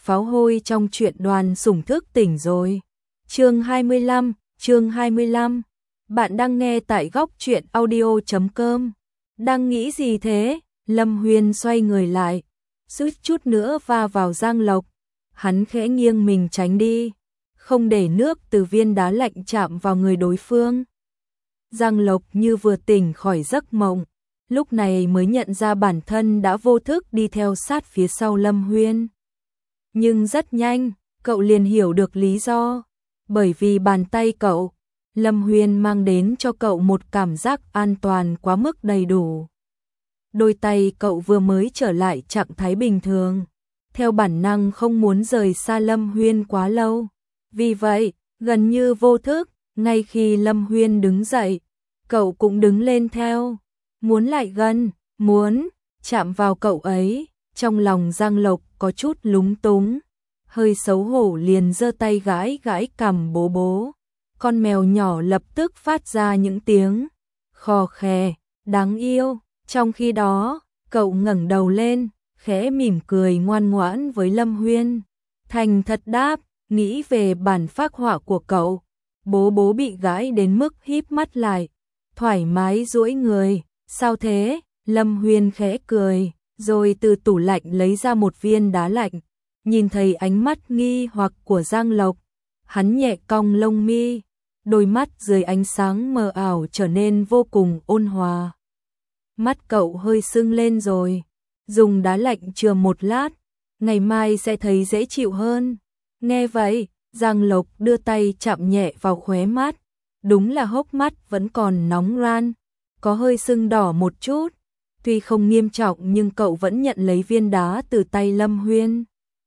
pháo hôi trong truyện Đoàn Sủng Thức Tỉnh rồi. Chương 25. Bạn đang nghe tại góc truyện audio.com. Đang nghĩ gì thế? Lâm Huyên xoay người lại, suýt chút nữa va vào Giang Lộc. Hắn khẽ nghiêng mình tránh đi, không để nước từ viên đá lạnh chạm vào người đối phương. Giang Lộc như vừa tỉnh khỏi giấc mộng, lúc này mới nhận ra bản thân đã vô thức đi theo sát phía sau Lâm Huyên. Nhưng rất nhanh, cậu liền hiểu được lý do, bởi vì bàn tay cậu, Lâm Huyên mang đến cho cậu một cảm giác an toàn quá mức đầy đủ. Đôi tay cậu vừa mới trở lại trạng thái bình thường, theo bản năng không muốn rời xa Lâm Huyên quá lâu. Vì vậy, gần như vô thức, ngay khi Lâm Huyên đứng dậy, cậu cũng đứng lên theo, muốn lại gần, muốn chạm vào cậu ấy. Trong lòng Giang Lộc có chút lúng túng, hơi xấu hổ liền giơ tay gãi gãi cằm bố bố. Con mèo nhỏ lập tức phát ra những tiếng khò khè, đáng yêu. Trong khi đó, cậu ngẩng đầu lên, khẽ mỉm cười ngoan ngoãn với Lâm Huyên. Thành thật đáp, nghĩ về bản phác họa của cậu. Bố bố bị gãi đến mức híp mắt lại, thoải mái duỗi người. Sao thế? Lâm Huyên khẽ cười, rồi từ tủ lạnh lấy ra một viên đá lạnh. Nhìn thấy ánh mắt nghi hoặc của Giang Lộc, hắn nhẹ cong lông mi, đôi mắt dưới ánh sáng mờ ảo trở nên vô cùng ôn hòa. Mắt cậu hơi sưng lên rồi, dùng đá lạnh chừa một lát, ngày mai sẽ thấy dễ chịu hơn. Nghe vậy, Giang Lộc đưa tay chạm nhẹ vào khóe mắt, đúng là hốc mắt vẫn còn nóng ran, có hơi sưng đỏ một chút. Tuy không nghiêm trọng nhưng cậu vẫn nhận lấy viên đá từ tay Lâm Huyên.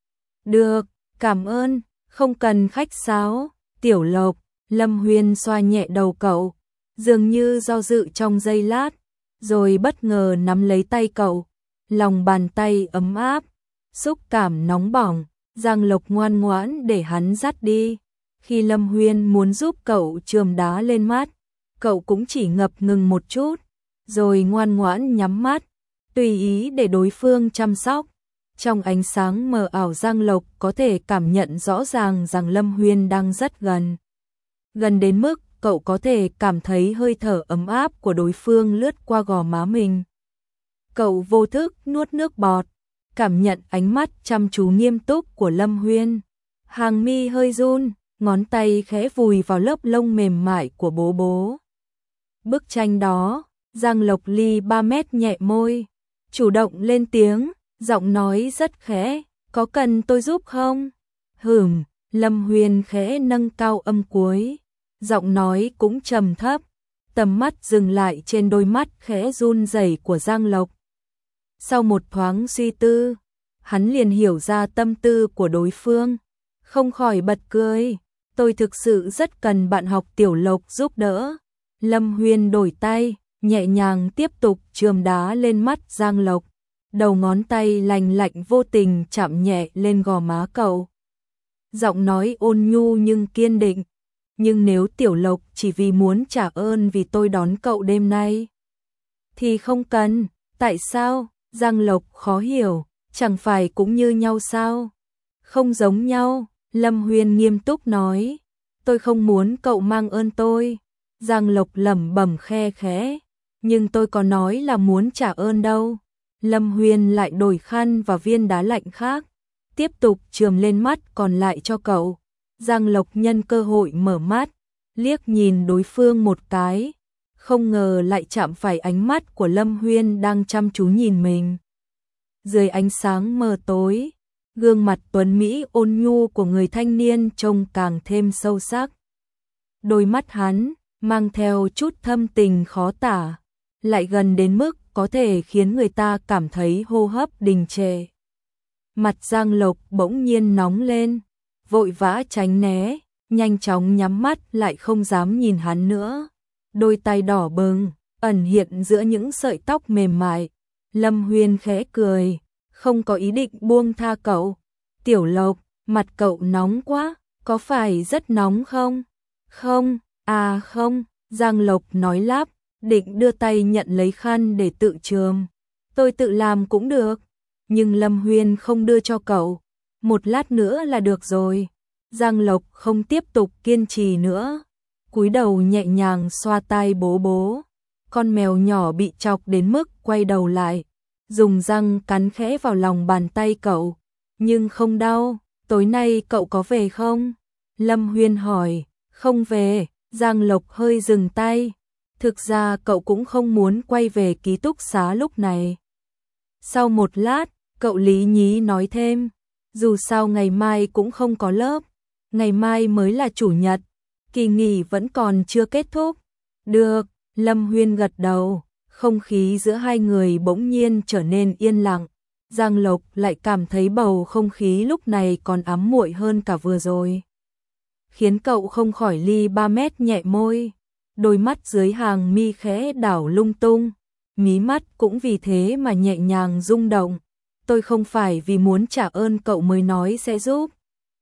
Được, cảm ơn, không cần khách sáo. Tiểu Lộc, Lâm Huyên xoa nhẹ đầu cậu, dường như do dự trong giây lát, rồi bất ngờ nắm lấy tay cậu. Lòng bàn tay ấm áp, xúc cảm nóng bỏng. Giang Lộc ngoan ngoãn để hắn dắt đi. Khi Lâm Huyên muốn giúp cậu chườm đá lên mắt, cậu cũng chỉ ngập ngừng một chút, rồi ngoan ngoãn nhắm mắt, tùy ý để đối phương chăm sóc. Trong ánh sáng mờ ảo, Giang Lộc có thể cảm nhận rõ ràng rằng Lâm Huyên đang rất gần. Gần đến mức cậu có thể cảm thấy hơi thở ấm áp của đối phương lướt qua gò má mình. Cậu vô thức nuốt nước bọt, cảm nhận ánh mắt chăm chú nghiêm túc của Lâm Huyên. Hàng mi hơi run, ngón tay khẽ vùi vào lớp lông mềm mại của bố bố. Bức tranh đó, Giang Lộc ly 3 mét nhẹ môi, chủ động lên tiếng, giọng nói rất khẽ, có cần tôi giúp không? Lâm Huyên khẽ nâng cao âm cuối, giọng nói cũng trầm thấp, tầm mắt dừng lại trên đôi mắt khẽ run rẩy của Giang Lộc. Sau một thoáng suy tư, hắn liền hiểu ra tâm tư của đối phương, không khỏi bật cười, tôi thực sự rất cần bạn học Tiểu Lộc giúp đỡ. Lâm Huyên đổi tay, nhẹ nhàng tiếp tục chườm đá lên mắt Giang Lộc, đầu ngón tay lành lạnh vô tình chạm nhẹ lên gò má cậu. Giọng nói ôn nhu nhưng kiên định, nhưng nếu Tiểu Lộc chỉ vì muốn trả ơn vì tôi đón cậu đêm nay, thì không cần. Tại sao? Giang Lộc khó hiểu, chẳng phải cũng như nhau sao? Không giống nhau, Lâm Huyên nghiêm túc nói, tôi không muốn cậu mang ơn tôi. Giang Lộc lẩm bẩm khe khẽ, nhưng tôi có nói là muốn trả ơn đâu. Lâm Huyên lại đổi khăn và viên đá lạnh khác, tiếp tục chườm lên mắt còn lại cho cậu. Giang Lộc nhân cơ hội mở mắt, liếc nhìn đối phương một cái, không ngờ lại chạm phải ánh mắt của Lâm Huyên đang chăm chú nhìn mình. Dưới ánh sáng mờ tối, gương mặt tuấn mỹ ôn nhu của người thanh niên trông càng thêm sâu sắc. Đôi mắt hắn mang theo chút thâm tình khó tả, lại gần đến mức có thể khiến người ta cảm thấy hô hấp đình trệ. Mặt Giang Lộc bỗng nhiên nóng lên, vội vã tránh né, nhanh chóng nhắm mắt lại không dám nhìn hắn nữa. Đôi tay đỏ bừng, ẩn hiện giữa những sợi tóc mềm mại. Lâm Huyên khẽ cười, không có ý định buông tha cậu. Tiểu Lộc, mặt cậu nóng quá, có phải rất nóng không? Không, không, Giang Lộc nói lắp, định đưa tay nhận lấy khăn để tự chườm. Tôi tự làm cũng được. Nhưng Lâm Huyên không đưa cho cậu. một lát nữa là được rồi. Giang Lộc không tiếp tục kiên trì nữa, cúi đầu nhẹ nhàng xoa tai bố bố. Con mèo nhỏ bị chọc đến mức quay đầu lại, dùng răng cắn khẽ vào lòng bàn tay cậu, nhưng không đau. Tối nay cậu có về không? Lâm Huyên hỏi. Không về. Giang Lộc hơi dừng tay. Thực ra cậu cũng không muốn quay về ký túc xá lúc này. Sau một lát, cậu lý nhí nói thêm. Dù sao ngày mai cũng không có lớp. Ngày mai mới là chủ nhật. Kỳ nghỉ vẫn còn chưa kết thúc. Được, Lâm Huyên gật đầu. Không khí giữa hai người bỗng nhiên trở nên yên lặng. Giang Lộc lại cảm thấy bầu không khí lúc này còn ấm muội hơn cả vừa rồi. Khiến cậu không khỏi ly 3 mét nhẹ môi. Đôi mắt dưới hàng mi khẽ đảo lung tung. Mí mắt cũng vì thế mà nhẹ nhàng rung động. Tôi không phải vì muốn trả ơn cậu mới nói sẽ giúp.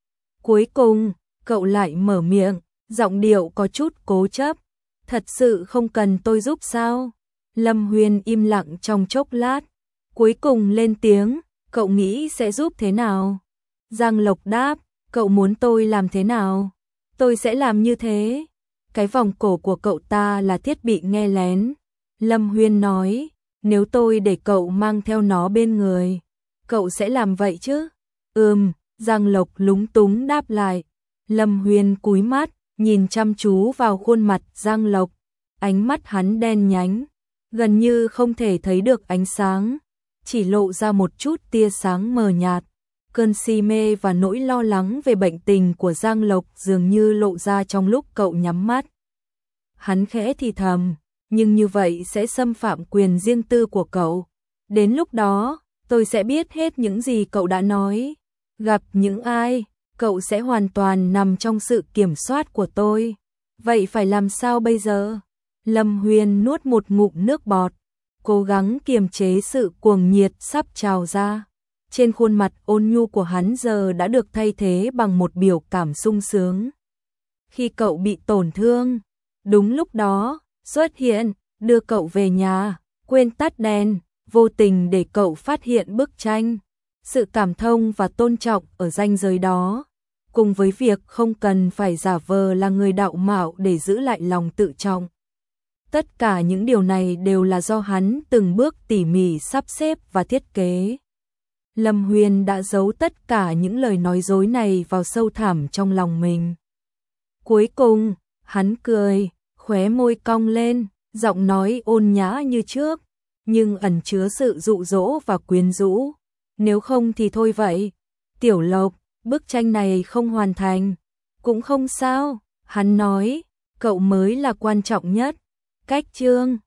Cuối cùng, cậu lại mở miệng, giọng điệu có chút cố chấp. Thật sự không cần tôi giúp sao? Lâm Huyên im lặng trong chốc lát. Cuối cùng lên tiếng, cậu nghĩ sẽ giúp thế nào? Giang Lộc đáp, cậu muốn tôi làm thế nào? Tôi sẽ làm như thế. Cái vòng cổ của cậu ta là thiết bị nghe lén. Lâm Huyên nói, nếu tôi để cậu mang theo nó bên người, cậu sẽ làm vậy chứ? Giang Lộc lúng túng đáp lại. Lâm Huyên cúi mắt, nhìn chăm chú vào khuôn mặt Giang Lộc. Ánh mắt hắn đen nhánh, gần như không thể thấy được ánh sáng, chỉ lộ ra một chút tia sáng mờ nhạt. Cơn si mê và nỗi lo lắng về bệnh tình của Giang Lộc dường như lộ ra trong lúc cậu nhắm mắt. Hắn khẽ thì thầm, nhưng như vậy sẽ xâm phạm quyền riêng tư của cậu. Đến lúc đó, tôi sẽ biết hết những gì cậu đã nói. Gặp những ai, cậu sẽ hoàn toàn nằm trong sự kiểm soát của tôi. Vậy phải làm sao bây giờ? Lâm Huyên nuốt một ngụm nước bọt, cố gắng kiềm chế sự cuồng nhiệt sắp trào ra. Trên khuôn mặt ôn nhu của hắn giờ đã được thay thế bằng một biểu cảm sung sướng. Khi cậu bị tổn thương, đúng lúc đó, xuất hiện, đưa cậu về nhà, quên tắt đèn, vô tình để cậu phát hiện bức tranh. Sự cảm thông và tôn trọng ở ranh giới đó, cùng với việc không cần phải giả vờ là người đạo mạo để giữ lại lòng tự trọng. Tất cả những điều này đều là do hắn từng bước tỉ mỉ sắp xếp và thiết kế. Lâm Huyên đã giấu tất cả những lời nói dối này vào sâu thẳm trong lòng mình. Cuối cùng, hắn cười, khóe môi cong lên, giọng nói ôn nhã như trước, nhưng ẩn chứa sự dụ dỗ và quyến rũ. Nếu không thì thôi vậy. Tiểu Lộc, bức tranh này không hoàn thành. Cũng không sao, hắn nói, cậu mới là quan trọng nhất. Cách chương